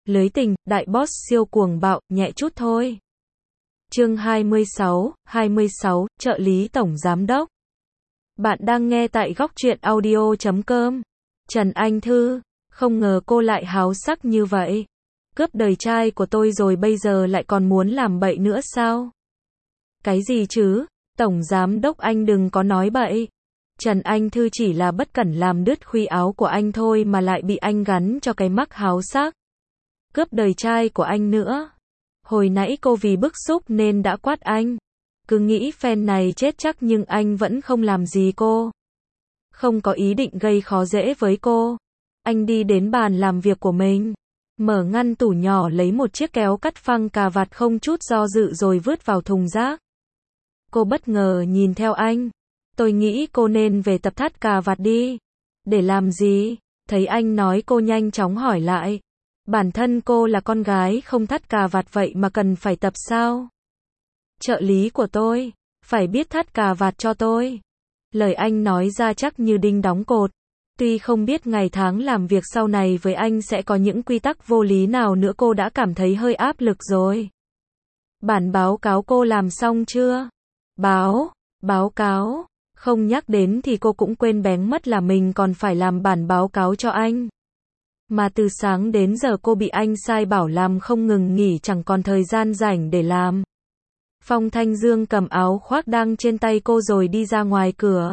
Lưới tình, đại boss siêu cuồng bạo, nhẹ chút thôi. Chương 26, trợ lý tổng giám đốc. Bạn đang nghe tại góc truyện audio.com. Trần Anh Thư, không ngờ cô lại háo sắc như vậy. Cướp đời trai của tôi rồi bây giờ lại còn muốn làm bậy nữa sao? Cái gì chứ? Tổng giám đốc anh đừng có nói bậy. Trần Anh Thư chỉ là bất cẩn làm đứt khuy áo của anh thôi mà lại bị anh gắn cho cái mắc háo sắc. Cướp đời trai của anh nữa. Hồi nãy cô vì bức xúc nên đã quát anh. Cứ nghĩ fan này chết chắc nhưng anh vẫn không làm gì cô. Không có ý định gây khó dễ với cô. Anh đi đến bàn làm việc của mình. Mở ngăn tủ nhỏ lấy một chiếc kéo cắt phăng cà vạt không chút do dự rồi vứt vào thùng rác. Cô bất ngờ nhìn theo anh. Tôi nghĩ cô nên về tập thắt cà vạt đi. Để làm gì? Thấy anh nói cô nhanh chóng hỏi lại. Bản thân cô là con gái không thắt cà vạt vậy mà cần phải tập sao? Trợ lý của tôi, phải biết thắt cà vạt cho tôi. Lời anh nói ra chắc như đinh đóng cột. Tuy không biết ngày tháng làm việc sau này với anh sẽ có những quy tắc vô lý nào nữa cô đã cảm thấy hơi áp lực rồi. Bản báo cáo cô làm xong chưa? Báo cáo. Không nhắc đến thì cô cũng quên bén mất là mình còn phải làm bản báo cáo cho anh. Mà từ sáng đến giờ cô bị anh sai bảo làm không ngừng nghỉ chẳng còn thời gian rảnh để làm. Phong Thanh Dương cầm áo khoác đang trên tay cô rồi đi ra ngoài cửa.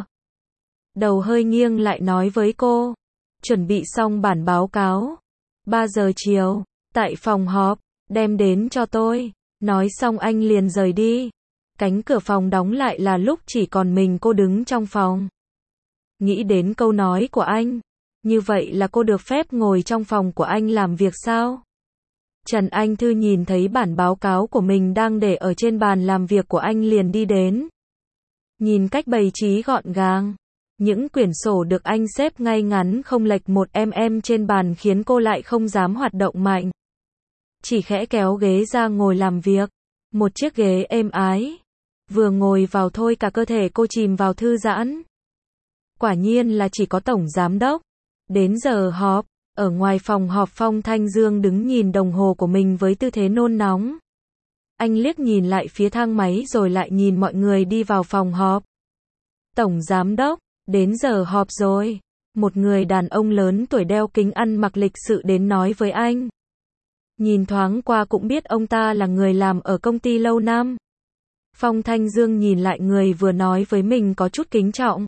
Đầu hơi nghiêng lại nói với cô. Chuẩn bị xong bản báo cáo. 3 giờ chiều, tại phòng họp, đem đến cho tôi. Nói xong anh liền rời đi. Cánh cửa phòng đóng lại là lúc chỉ còn mình cô đứng trong phòng. Nghĩ đến câu nói của anh. Như vậy là cô được phép ngồi trong phòng của anh làm việc sao? Trần Anh Thư nhìn thấy bản báo cáo của mình đang để ở trên bàn làm việc của anh liền đi đến. Nhìn cách bày trí gọn gàng. Những quyển sổ được anh xếp ngay ngắn không lệch 1 mm trên bàn khiến cô lại không dám hoạt động mạnh. Chỉ khẽ kéo ghế ra ngồi làm việc. Một chiếc ghế êm ái. Vừa ngồi vào thôi cả cơ thể cô chìm vào thư giãn. Quả nhiên là chỉ có tổng giám đốc. Đến giờ họp, ở ngoài phòng họp Phong Thanh Dương đứng nhìn đồng hồ của mình với tư thế nôn nóng. Anh liếc nhìn lại phía thang máy rồi lại nhìn mọi người đi vào phòng họp. Tổng giám đốc, đến giờ họp rồi. Một người đàn ông lớn tuổi đeo kính ăn mặc lịch sự đến nói với anh. Nhìn thoáng qua cũng biết ông ta là người làm ở công ty lâu năm. Phong Thanh Dương nhìn lại người vừa nói với mình có chút kính trọng.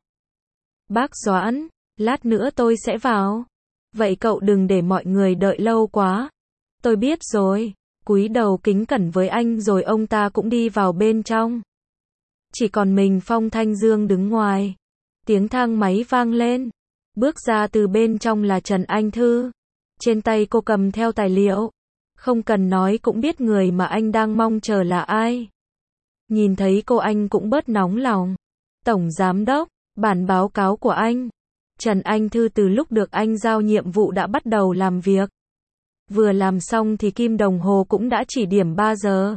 Bác Doãn, lát nữa tôi sẽ vào. Vậy cậu đừng để mọi người đợi lâu quá. Tôi biết rồi. Cúi đầu kính cẩn với anh rồi ông ta cũng đi vào bên trong. Chỉ còn mình Phong Thanh Dương đứng ngoài. Tiếng thang máy vang lên. Bước ra từ bên trong là Trần Anh Thư. Trên tay cô cầm theo tài liệu. Không cần nói cũng biết người mà anh đang mong chờ là ai. Nhìn thấy cô anh cũng bớt nóng lòng. Tổng giám đốc, bản báo cáo của anh. Trần Anh Thư từ lúc được anh giao nhiệm vụ đã bắt đầu làm việc. Vừa làm xong thì kim đồng hồ cũng đã chỉ điểm 3 giờ.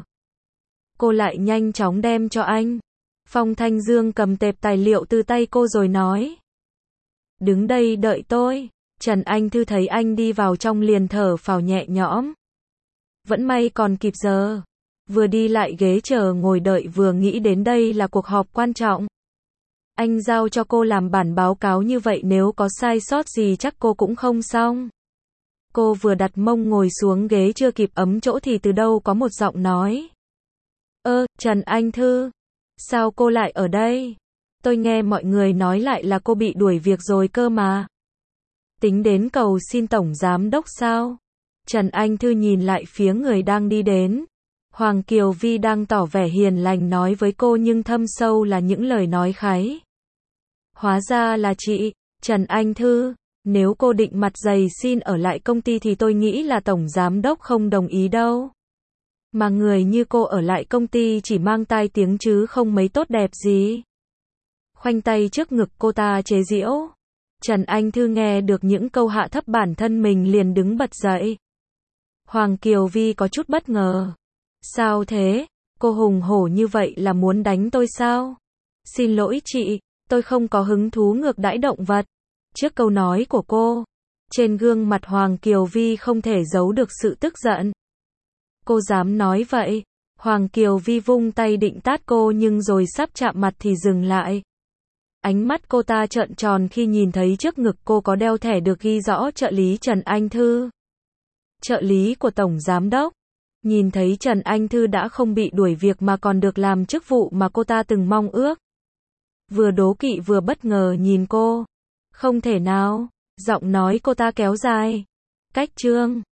Cô lại nhanh chóng đem cho anh. Phong Thanh Dương cầm tệp tài liệu từ tay cô rồi nói. Đứng đây đợi tôi. Trần Anh Thư thấy anh đi vào trong liền thở phào nhẹ nhõm. Vẫn may còn kịp giờ. Vừa đi lại ghế chờ ngồi đợi vừa nghĩ đến đây là cuộc họp quan trọng. Anh giao cho cô làm bản báo cáo như vậy nếu có sai sót gì chắc cô cũng không xong. Cô vừa đặt mông ngồi xuống ghế chưa kịp ấm chỗ thì từ đâu có một giọng nói. Trần Anh Thư. Sao cô lại ở đây? Tôi nghe mọi người nói lại là cô bị đuổi việc rồi cơ mà. Tính đến cầu xin tổng giám đốc sao? Trần Anh Thư nhìn lại phía người đang đi đến. Hoàng Kiều Vi đang tỏ vẻ hiền lành nói với cô nhưng thâm sâu là những lời nói kháy. Hóa ra là chị, Trần Anh Thư. Nếu cô định mặt dày xin ở lại công ty thì tôi nghĩ là tổng giám đốc không đồng ý đâu. Mà người như cô ở lại công ty chỉ mang tai tiếng chứ không mấy tốt đẹp gì. Khoanh tay trước ngực cô ta chế giễu. Trần Anh Thư nghe được những câu hạ thấp bản thân mình liền đứng bật dậy. Hoàng Kiều Vi có chút bất ngờ. Sao thế? Cô hùng hổ như vậy là muốn đánh tôi sao? Xin lỗi chị, tôi không có hứng thú ngược đãi động vật. Trước câu nói của cô, Trên gương mặt Hoàng Kiều Vi không thể giấu được sự tức giận. Cô dám nói vậy? Hoàng Kiều Vi vung tay định tát cô nhưng rồi sắp chạm mặt thì dừng lại. Ánh mắt cô ta trợn tròn khi nhìn thấy trước ngực cô có đeo thẻ được ghi rõ trợ lý Trần Anh Thư. Trợ lý của Tổng Giám Đốc. Nhìn thấy Trần Anh Thư đã không bị đuổi việc mà còn được làm chức vụ mà cô ta từng mong ước. Vừa đố kỵ vừa bất ngờ nhìn cô. Không thể nào, giọng nói cô ta kéo dài. Cách Trương.